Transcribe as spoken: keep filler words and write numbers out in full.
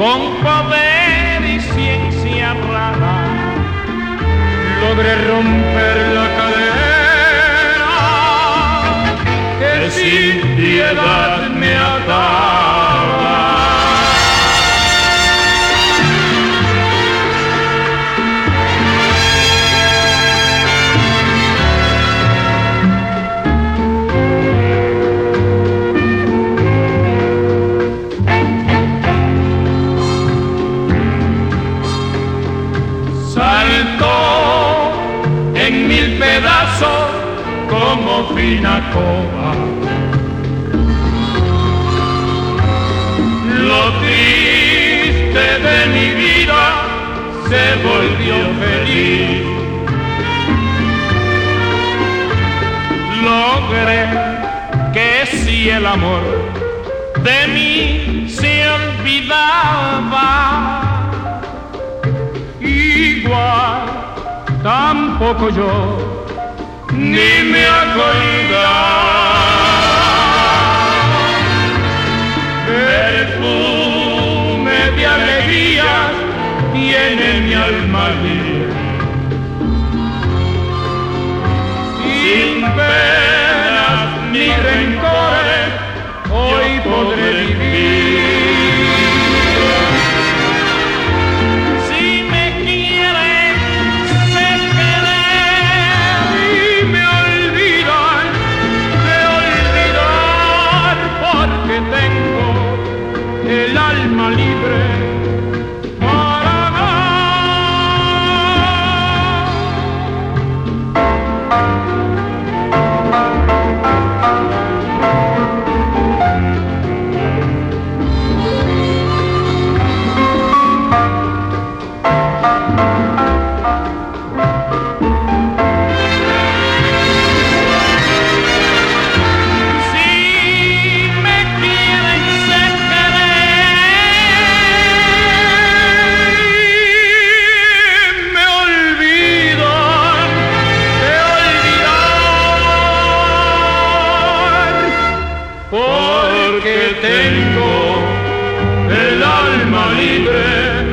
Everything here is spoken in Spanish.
con poder y ciencia rara, logré romper la cadena que sin piedad me ataba. En mil pedazos como fina coba. Lo triste de mi vida se volvió feliz. Logré que si el amor de mí se olvidaba, igual tampoco yo ni me acordaba. Perfume de alegría tiene mi alma libre, sin penas ni rencores hoy podré vivir. Tengo el alma libre para porque tengo el alma libre.